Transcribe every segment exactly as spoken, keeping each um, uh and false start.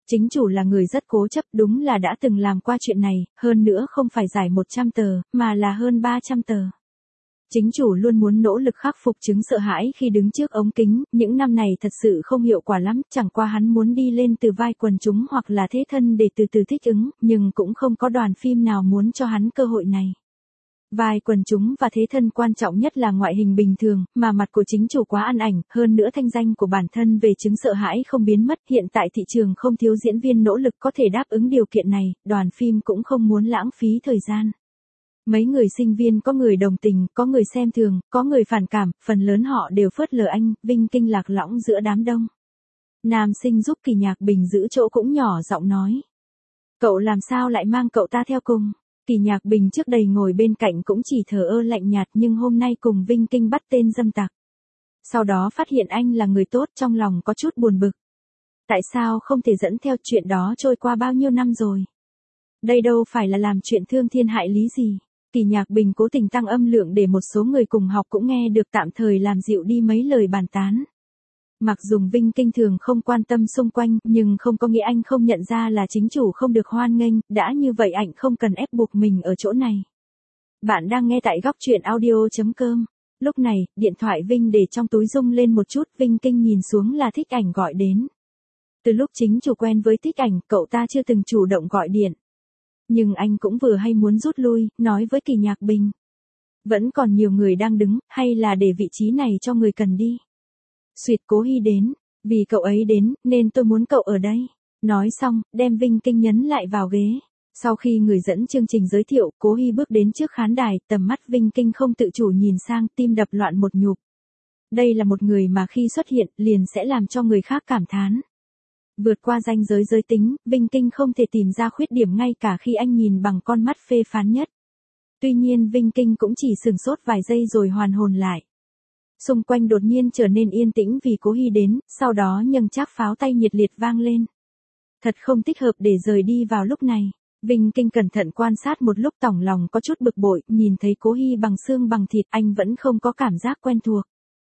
Chính chủ là người rất cố chấp, đúng là đã từng làm qua chuyện này, hơn nữa không phải giải một trăm tờ, mà là hơn ba trăm tờ. Chính chủ luôn muốn nỗ lực khắc phục chứng sợ hãi khi đứng trước ống kính, những năm này thật sự không hiệu quả lắm, chẳng qua hắn muốn đi lên từ vai quần chúng hoặc là thế thân để từ từ thích ứng, nhưng cũng không có đoàn phim nào muốn cho hắn cơ hội này. Vai quần chúng và thế thân quan trọng nhất là ngoại hình bình thường, mà mặt của chính chủ quá ăn ảnh, hơn nữa thanh danh của bản thân về chứng sợ hãi không biến mất, hiện tại thị trường không thiếu diễn viên nỗ lực có thể đáp ứng điều kiện này, đoàn phim cũng không muốn lãng phí thời gian. Mấy người sinh viên có người đồng tình, có người xem thường, có người phản cảm, phần lớn họ đều phớt lờ anh, Vinh Kinh lạc lõng giữa đám đông. Nam sinh giúp Kỳ Nhạc Bình giữ chỗ cũng nhỏ giọng nói. Cậu làm sao lại mang cậu ta theo cùng? Kỳ Nhạc Bình trước đây ngồi bên cạnh cũng chỉ thờ ơ lạnh nhạt nhưng hôm nay cùng Vinh Kinh bắt tên dâm tặc. Sau đó phát hiện anh là người tốt trong lòng có chút buồn bực. Tại sao không thể dẫn theo chuyện đó trôi qua bao nhiêu năm rồi? Đây đâu phải là làm chuyện thương thiên hại lý gì. Kỳ Nhạc Bình cố tình tăng âm lượng để một số người cùng học cũng nghe được tạm thời làm dịu đi mấy lời bàn tán. Mặc dù Vinh Kinh thường không quan tâm xung quanh, nhưng không có nghĩa anh không nhận ra là chính chủ không được hoan nghênh, đã như vậy anh không cần ép buộc mình ở chỗ này. Bạn đang nghe tại góc truyện audio chấm com. Lúc này, điện thoại Vinh để trong túi rung lên một chút, Vinh Kinh nhìn xuống là Thích Ảnh gọi đến. Từ lúc chính chủ quen với Thích Ảnh, cậu ta chưa từng chủ động gọi điện. Nhưng anh cũng vừa hay muốn rút lui, nói với Kỳ Nhạc Bình. Vẫn còn nhiều người đang đứng, hay là để vị trí này cho người cần đi. Xuyệt Cố Hy đến, vì cậu ấy đến, nên tôi muốn cậu ở đây. Nói xong, đem Vinh Kinh nhấn lại vào ghế. Sau khi người dẫn chương trình giới thiệu, Cố Hy bước đến trước khán đài, tầm mắt Vinh Kinh không tự chủ nhìn sang, tim đập loạn một nhịp. Đây là một người mà khi xuất hiện, liền sẽ làm cho người khác cảm thán. Vượt qua ranh giới giới tính, Vinh Kinh không thể tìm ra khuyết điểm ngay cả khi anh nhìn bằng con mắt phê phán nhất. Tuy nhiên Vinh Kinh cũng chỉ sửng sốt vài giây rồi hoàn hồn lại. Xung quanh đột nhiên trở nên yên tĩnh vì Cố Hy đến, sau đó nhâng chác pháo tay nhiệt liệt vang lên. Thật không thích hợp để rời đi vào lúc này. Vinh Kinh cẩn thận quan sát một lúc tỏng lòng có chút bực bội, nhìn thấy Cố Hy bằng xương bằng thịt anh vẫn không có cảm giác quen thuộc.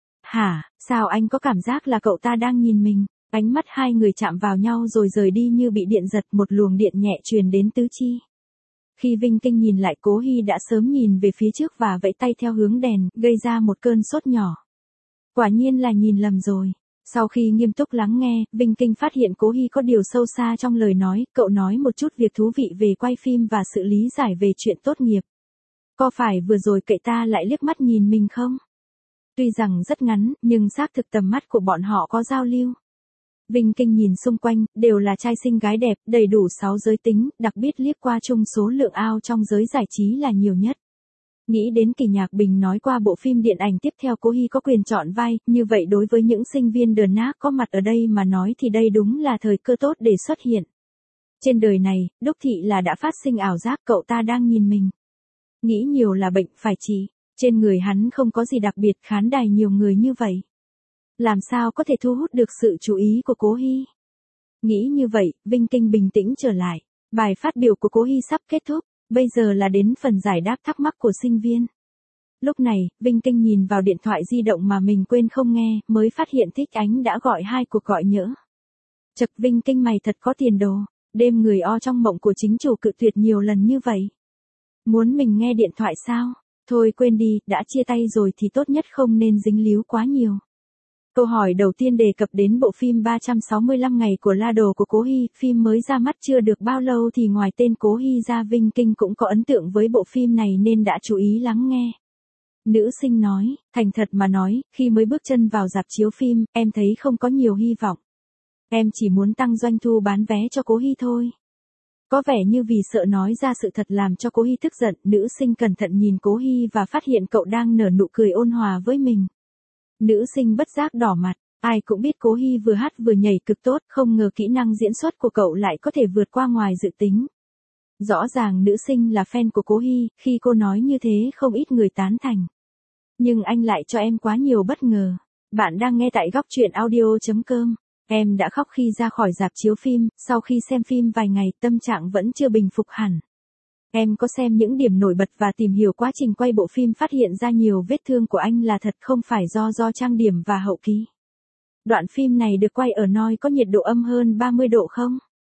Hả, sao anh có cảm giác là cậu ta đang nhìn mình? Ánh mắt hai người chạm vào nhau rồi rời đi như bị điện giật, một luồng điện nhẹ truyền đến tứ chi. Khi Vinh Kinh nhìn lại, Cố Hy đã sớm nhìn về phía trước và vẫy tay theo hướng đèn, gây ra một cơn sốt nhỏ. Quả nhiên là nhìn lầm rồi. Sau khi nghiêm túc lắng nghe, Vinh Kinh phát hiện Cố Hy có điều sâu xa trong lời nói, cậu nói một chút việc thú vị về quay phim và sự lý giải về chuyện tốt nghiệp. Có phải vừa rồi cậu ta lại liếc mắt nhìn mình không? Tuy rằng rất ngắn, nhưng xác thực tầm mắt của bọn họ có giao lưu. Vinh Kinh nhìn xung quanh, đều là trai xinh gái đẹp, đầy đủ sáu giới tính, đặc biệt liếc qua chung số lượng ao trong giới giải trí là nhiều nhất. Nghĩ đến Kỳ Nhạc Bình nói qua bộ phim điện ảnh tiếp theo Cố Hy có quyền chọn vai, như vậy đối với những sinh viên đờn nát có mặt ở đây mà nói thì đây đúng là thời cơ tốt để xuất hiện. Trên đời này, đúc thị là đã phát sinh ảo giác cậu ta đang nhìn mình. Nghĩ nhiều là bệnh phải trị, trên người hắn không có gì đặc biệt, khán đài nhiều người như vậy. Làm sao có thể thu hút được sự chú ý của Cố Hy? Nghĩ như vậy, Vinh Kinh bình tĩnh trở lại. Bài phát biểu của Cố Hy sắp kết thúc, bây giờ là đến phần giải đáp thắc mắc của sinh viên. Lúc này, Vinh Kinh nhìn vào điện thoại di động mà mình quên không nghe, mới phát hiện Thích Ánh đã gọi hai cuộc gọi nhỡ. Chật, Vinh Kinh mày thật có tiền đồ, đêm người o trong mộng của chính chủ cự tuyệt nhiều lần như vậy. Muốn mình nghe điện thoại sao? Thôi quên đi, đã chia tay rồi thì tốt nhất không nên dính líu quá nhiều. Câu hỏi đầu tiên đề cập đến bộ phim ba trăm sáu mươi lăm ngày của La Đồ của Cố Hy, phim mới ra mắt chưa được bao lâu thì ngoài tên Cố Hy ra, Vinh Kinh cũng có ấn tượng với bộ phim này nên đã chú ý lắng nghe. Nữ sinh nói, thành thật mà nói, khi mới bước chân vào rạp chiếu phim, em thấy không có nhiều hy vọng. Em chỉ muốn tăng doanh thu bán vé cho Cố Hy thôi. Có vẻ như vì sợ nói ra sự thật làm cho Cố Hy tức giận, nữ sinh cẩn thận nhìn Cố Hy và phát hiện cậu đang nở nụ cười ôn hòa với mình. Nữ sinh bất giác đỏ mặt, ai cũng biết Cố Hy vừa hát vừa nhảy cực tốt, không ngờ kỹ năng diễn xuất của cậu lại có thể vượt qua ngoài dự tính. Rõ ràng nữ sinh là fan của Cố Hy, khi cô nói như thế không ít người tán thành. Nhưng anh lại cho em quá nhiều bất ngờ. Bạn đang nghe tại góc truyện audio chấm com. Em đã khóc khi ra khỏi rạp chiếu phim, sau khi xem phim vài ngày tâm trạng vẫn chưa bình phục hẳn. Em có xem những điểm nổi bật và tìm hiểu quá trình quay bộ phim, phát hiện ra nhiều vết thương của anh là thật, không phải do do trang điểm và hậu kỳ. Đoạn phim này được quay ở nơi có nhiệt độ âm hơn ba mươi độ không?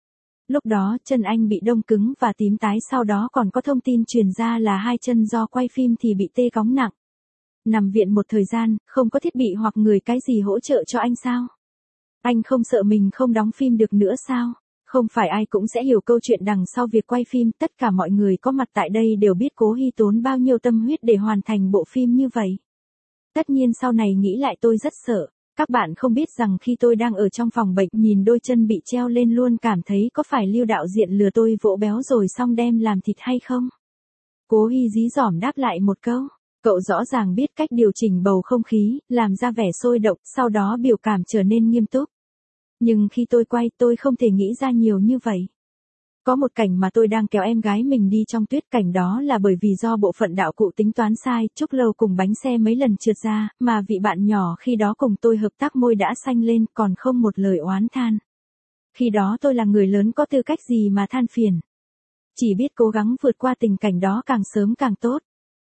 Lúc đó chân anh bị đông cứng và tím tái, sau đó còn có thông tin truyền ra là hai chân do quay phim thì bị tê cóng nặng. Nằm viện một thời gian, không có thiết bị hoặc người cái gì hỗ trợ cho anh sao? Anh không sợ mình không đóng phim được nữa sao? Không phải ai cũng sẽ hiểu câu chuyện đằng sau việc quay phim, tất cả mọi người có mặt tại đây đều biết Cố Hy tốn bao nhiêu tâm huyết để hoàn thành bộ phim như vậy. Tất nhiên sau này nghĩ lại tôi rất sợ. Các bạn không biết rằng khi tôi đang ở trong phòng bệnh nhìn đôi chân bị treo lên luôn cảm thấy có phải Lưu đạo diễn lừa tôi vỗ béo rồi xong đem làm thịt hay không? Cố Hy dí dỏm đáp lại một câu. Cậu rõ ràng biết cách điều chỉnh bầu không khí, làm ra vẻ sôi động, sau đó biểu cảm trở nên nghiêm túc. Nhưng khi tôi quay tôi không thể nghĩ ra nhiều như vậy. Có một cảnh mà tôi đang kéo em gái mình đi trong tuyết, cảnh đó là bởi vì do bộ phận đạo cụ tính toán sai, Trúc Lâu cùng bánh xe mấy lần trượt ra, mà vị bạn nhỏ khi đó cùng tôi hợp tác môi đã xanh lên còn không một lời oán than. Khi đó tôi là người lớn có tư cách gì mà than phiền. Chỉ biết cố gắng vượt qua tình cảnh đó càng sớm càng tốt.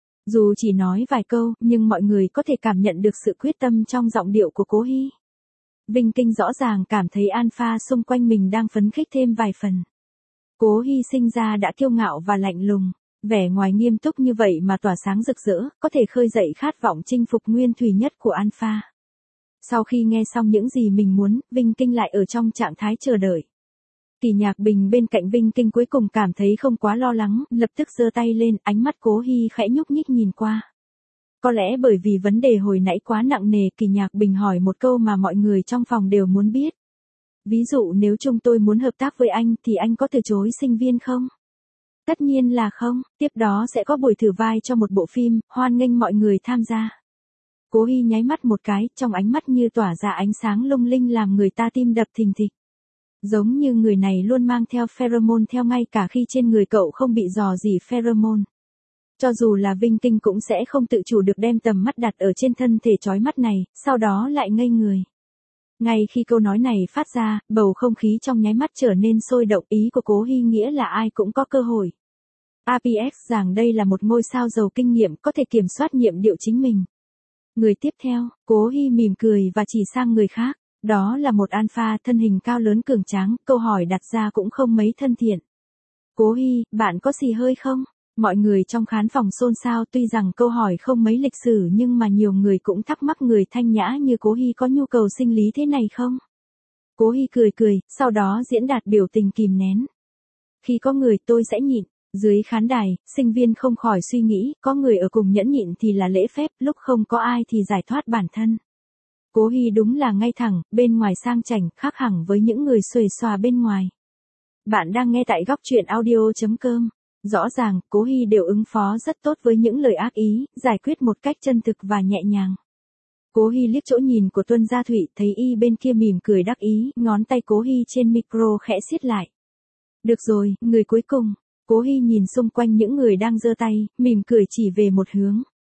Dù chỉ nói vài câu, nhưng mọi người có thể cảm nhận được sự quyết tâm trong giọng điệu của Cố Hy. Vinh Kinh rõ ràng cảm thấy alpha xung quanh mình đang phấn khích thêm vài phần. Cố Hy sinh ra đã kiêu ngạo và lạnh lùng, vẻ ngoài nghiêm túc như vậy mà tỏa sáng rực rỡ, có thể khơi dậy khát vọng chinh phục nguyên thủy nhất của alpha. Sau khi nghe xong những gì mình muốn, Vinh Kinh lại ở trong trạng thái chờ đợi. Kỳ Nhạc Bình bên cạnh Vinh Kinh cuối cùng cảm thấy không quá lo lắng, lập tức giơ tay lên, ánh mắt Cố Hy khẽ nhúc nhích nhìn qua. Có lẽ bởi vì vấn đề hồi nãy quá nặng nề, Kỳ Nhạc Bình hỏi một câu mà mọi người trong phòng đều muốn biết. Ví dụ nếu chúng tôi muốn hợp tác với anh thì anh có từ chối sinh viên không? Tất nhiên là không, tiếp đó sẽ có buổi thử vai cho một bộ phim, hoan nghênh mọi người tham gia. Cố Hy nháy mắt một cái, trong ánh mắt như tỏa ra ánh sáng lung linh làm người ta tim đập thình thịch. Giống như người này luôn mang theo pheromone theo ngay cả khi trên người cậu không bị dò dỉ pheromone. Cho dù là Vinh Kinh cũng sẽ không tự chủ được đem tầm mắt đặt ở trên thân thể chói mắt này, sau đó lại ngây người. Ngay khi câu nói này phát ra, bầu không khí trong nháy mắt trở nên sôi động, ý của Cố Hy nghĩa là ai cũng có cơ hội. a pê ích rằng đây là một ngôi sao giàu kinh nghiệm có thể kiểm soát nhịp điệu chính mình. Người tiếp theo, Cố Hy mỉm cười và chỉ sang người khác. Đó là một alpha thân hình cao lớn cường tráng, câu hỏi đặt ra cũng không mấy thân thiện. Cố Hy, bạn có xì hơi không? Mọi người trong khán phòng xôn xao, tuy rằng câu hỏi không mấy lịch sử nhưng mà nhiều người cũng thắc mắc người thanh nhã như Cố Hy có nhu cầu sinh lý thế này không? Cố Hy cười cười, sau đó diễn đạt biểu tình kìm nén. Khi có người tôi sẽ nhịn. Dưới khán đài, sinh viên không khỏi suy nghĩ, có người ở cùng nhẫn nhịn thì là lễ phép, lúc không có ai thì giải thoát bản thân. Cố Hy đúng là ngay thẳng, bên ngoài sang chảnh, khác hẳn với những người xuề xòa bên ngoài. Bạn đang nghe tại góc truyện audio chấm com. Rõ ràng, Cố Hy đều ứng phó rất tốt với những lời ác ý, giải quyết một cách chân thực và nhẹ nhàng. Cố Hy liếc chỗ nhìn của Tuân Gia Thụy, thấy y bên kia mỉm cười đắc ý, ngón tay Cố Hy trên micro khẽ siết lại. Được rồi, người cuối cùng. Cố Hy nhìn xung quanh những người đang giơ tay, mỉm cười chỉ về một hướng.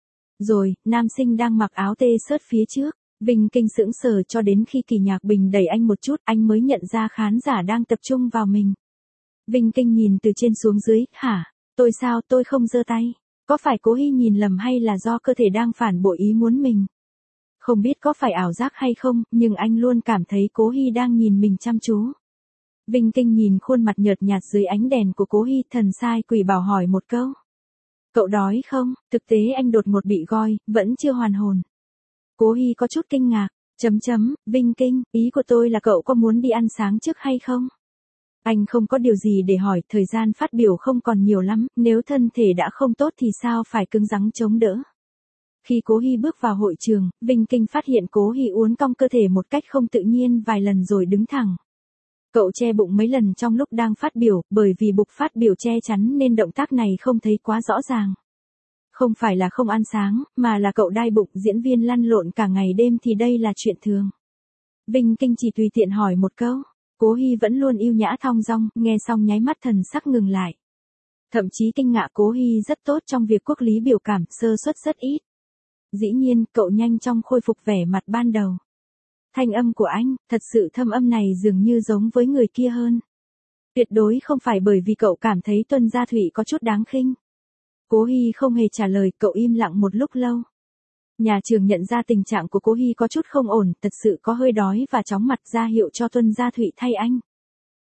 Rồi, nam sinh đang mặc áo tê-shirt phía trước. Vinh Kinh sững sờ cho đến khi Kỳ Nhạc Bình đẩy anh một chút, anh mới nhận ra khán giả đang tập trung vào mình. Vinh Kinh nhìn từ trên xuống dưới, hả? Tôi sao, tôi không giơ tay. Có phải Cố Hy nhìn lầm hay là do cơ thể đang phản bội ý muốn mình? Không biết có phải ảo giác hay không, nhưng anh luôn cảm thấy Cố Hy đang nhìn mình chăm chú. Vinh Kinh nhìn khuôn mặt nhợt nhạt dưới ánh đèn của Cố Hy, thần sai quỷ bảo hỏi một câu. Cậu đói không? Thực tế anh đột ngột bị goi, vẫn chưa hoàn hồn. Cố Hy có chút kinh ngạc, chấm chấm, Vinh Kinh, ý của tôi là cậu có muốn đi ăn sáng trước hay không? Anh không có điều gì để hỏi, thời gian phát biểu không còn nhiều lắm, nếu thân thể đã không tốt thì sao phải cứng rắn chống đỡ. Khi Cố Hy bước vào hội trường, Vinh Kinh phát hiện Cố Hy uốn cong cơ thể một cách không tự nhiên vài lần rồi đứng thẳng. Cậu che bụng mấy lần trong lúc đang phát biểu, bởi vì bục phát biểu che chắn nên động tác này không thấy quá rõ ràng. Không phải là không ăn sáng, mà là cậu đai bụng, diễn viên lăn lộn cả ngày đêm thì đây là chuyện thường. Vinh Kinh chỉ tùy tiện hỏi một câu. Cố Hy vẫn luôn yêu nhã thong dong, nghe xong nháy mắt thần sắc ngừng lại. Thậm chí kinh ngạc Cố Hy rất tốt trong việc quốc lý biểu cảm, sơ suất rất ít. Dĩ nhiên, cậu nhanh chóng khôi phục vẻ mặt ban đầu. Thanh âm của anh, thật sự thâm âm này dường như giống với người kia hơn. Tuyệt đối không phải bởi vì cậu cảm thấy Tuân Gia Thụy có chút đáng khinh. Cố Hy không hề trả lời, cậu im lặng một lúc lâu. Nhà trường nhận ra tình trạng của Cố Hy có chút không ổn, thật sự có hơi đói và chóng mặt ra hiệu cho Tuân Gia Thụy thay anh.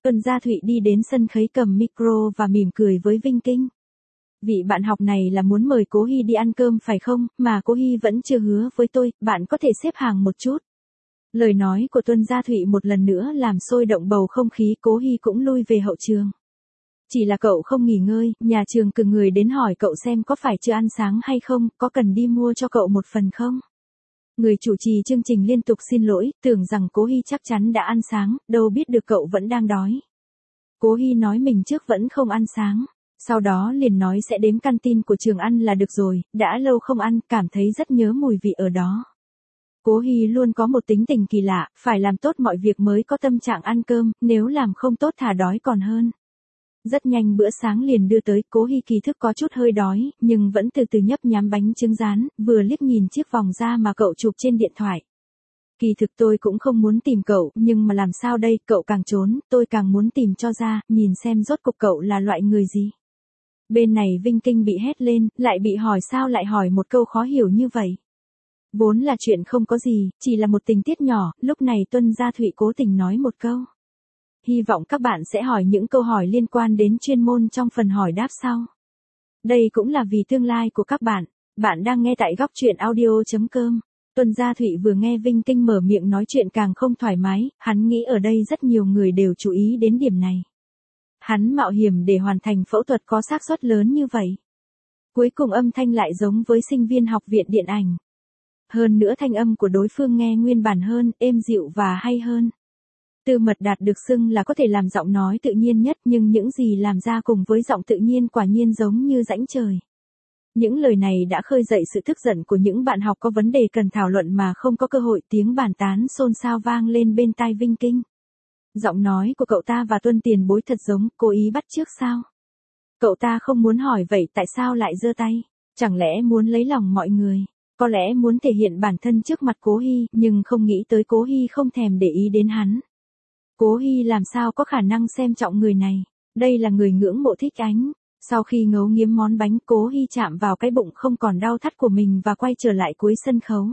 Tuân Gia Thụy đi đến sân khấu cầm micro và mỉm cười với Vinh Kinh. Vị bạn học này là muốn mời Cố Hy đi ăn cơm phải không, mà Cố Hy vẫn chưa hứa với tôi, bạn có thể xếp hàng một chút. Lời nói của Tuân Gia Thụy một lần nữa làm sôi động bầu không khí, Cố Hy cũng lui về hậu trường. Chỉ là cậu không nghỉ ngơi, nhà trường cử người đến hỏi cậu xem có phải chưa ăn sáng hay không, có cần đi mua cho cậu một phần không? Người chủ trì chương trình liên tục xin lỗi, tưởng rằng Cố Hy chắc chắn đã ăn sáng, đâu biết được cậu vẫn đang đói. Cố Hy nói mình trước vẫn không ăn sáng, sau đó liền nói sẽ đến canteen của trường ăn là được rồi, đã lâu không ăn, cảm thấy rất nhớ mùi vị ở đó. Cố Hy luôn có một tính tình kỳ lạ, phải làm tốt mọi việc mới có tâm trạng ăn cơm, nếu làm không tốt thà đói còn hơn. Rất nhanh bữa sáng liền đưa tới, Cố Hy kỳ thực có chút hơi đói, nhưng vẫn từ từ nhấp nhám bánh trứng rán, vừa liếc nhìn chiếc vòng da mà cậu chụp trên điện thoại. Kỳ thực tôi cũng không muốn tìm cậu, nhưng mà làm sao đây, cậu càng trốn, tôi càng muốn tìm cho ra, nhìn xem rốt cuộc cậu là loại người gì. Bên này Vinh Kinh bị hét lên, lại bị hỏi sao lại hỏi một câu khó hiểu như vậy. Vốn là chuyện không có gì, chỉ là một tình tiết nhỏ, lúc này Tuân Gia Thụy cố tình nói một câu. Hy vọng các bạn sẽ hỏi những câu hỏi liên quan đến chuyên môn trong phần hỏi đáp sau. Đây cũng là vì tương lai của các bạn. Bạn đang nghe tại góc truyện audio chấm com. Tuân Gia Thụy vừa nghe Vinh Kinh mở miệng nói chuyện càng không thoải mái, hắn nghĩ ở đây rất nhiều người đều chú ý đến điểm này. Hắn mạo hiểm để hoàn thành phẫu thuật có xác suất lớn như vậy. Cuối cùng âm thanh lại giống với sinh viên học viện điện ảnh. Hơn nữa thanh âm của đối phương nghe nguyên bản hơn, êm dịu và hay hơn. Tư Mật Đạt được xưng là có thể làm giọng nói tự nhiên nhất, nhưng những gì làm ra cùng với giọng tự nhiên quả nhiên giống như rãnh trời. Những lời này đã khơi dậy sự tức giận của những bạn học có vấn đề cần thảo luận mà không có cơ hội, tiếng bàn tán xôn xao vang lên bên tai Vinh Kinh. Giọng nói của cậu ta và Tuân tiền bối thật giống, cố ý bắt chước sao? Cậu ta không muốn hỏi vậy tại sao lại giơ tay? Chẳng lẽ muốn lấy lòng mọi người? Có lẽ muốn thể hiện bản thân trước mặt Cố Hy, nhưng không nghĩ tới Cố Hy không thèm để ý đến hắn. Cố Hy làm sao có khả năng xem trọng người này? Đây là người ngưỡng mộ thích ánh. Sau khi ngấu nghiến món bánh, Cố Hy chạm vào cái bụng không còn đau thắt của mình và quay trở lại cuối sân khấu.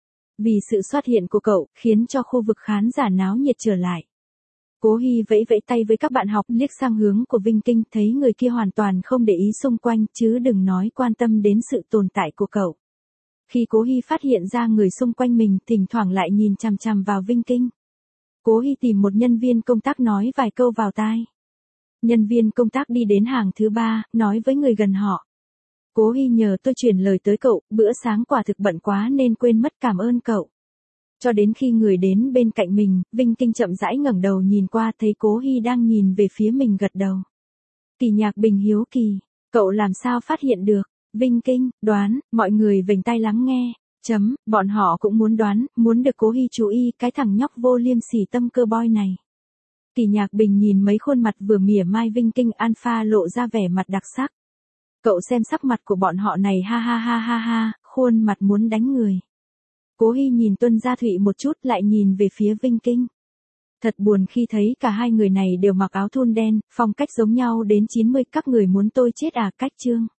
Vì sự xuất hiện của cậu, khiến cho khu vực khán giả náo nhiệt trở lại. Cố Hy vẫy vẫy tay với các bạn học, liếc sang hướng của Vinh Kinh, thấy người kia hoàn toàn không để ý xung quanh, chứ đừng nói quan tâm đến sự tồn tại của cậu. Khi Cố Hy phát hiện ra người xung quanh mình, thỉnh thoảng lại nhìn chằm chằm vào Vinh Kinh. Cố Hy tìm một nhân viên công tác nói vài câu vào tai. Nhân viên công tác đi đến hàng thứ ba, nói với người gần họ. Cố Hy nhờ tôi chuyển lời tới cậu, bữa sáng quả thực bận quá nên quên mất cảm ơn cậu. Cho đến khi người đến bên cạnh mình, Vinh Kinh chậm rãi ngẩng đầu nhìn qua, thấy Cố Hy đang nhìn về phía mình gật đầu. Kỳ Nhạc Bình hiếu kỳ, cậu làm sao phát hiện được? Vinh Kinh, đoán, mọi người vểnh tai lắng nghe. Chấm, bọn họ cũng muốn đoán, muốn được Cố Hy chú ý cái thằng nhóc vô liêm sỉ tâm cơ boy này. Kỳ Nhạc Bình nhìn mấy khuôn mặt vừa mỉa mai Vinh Kinh alpha lộ ra vẻ mặt đặc sắc. Cậu xem sắc mặt của bọn họ này, ha ha ha ha ha, khuôn mặt muốn đánh người. Cố Hy nhìn Tuân Gia Thụy một chút lại nhìn về phía Vinh Kinh. Thật buồn khi thấy cả hai người này đều mặc áo thun đen, phong cách giống nhau đến chín mươi, các người muốn tôi chết à? Cách chương.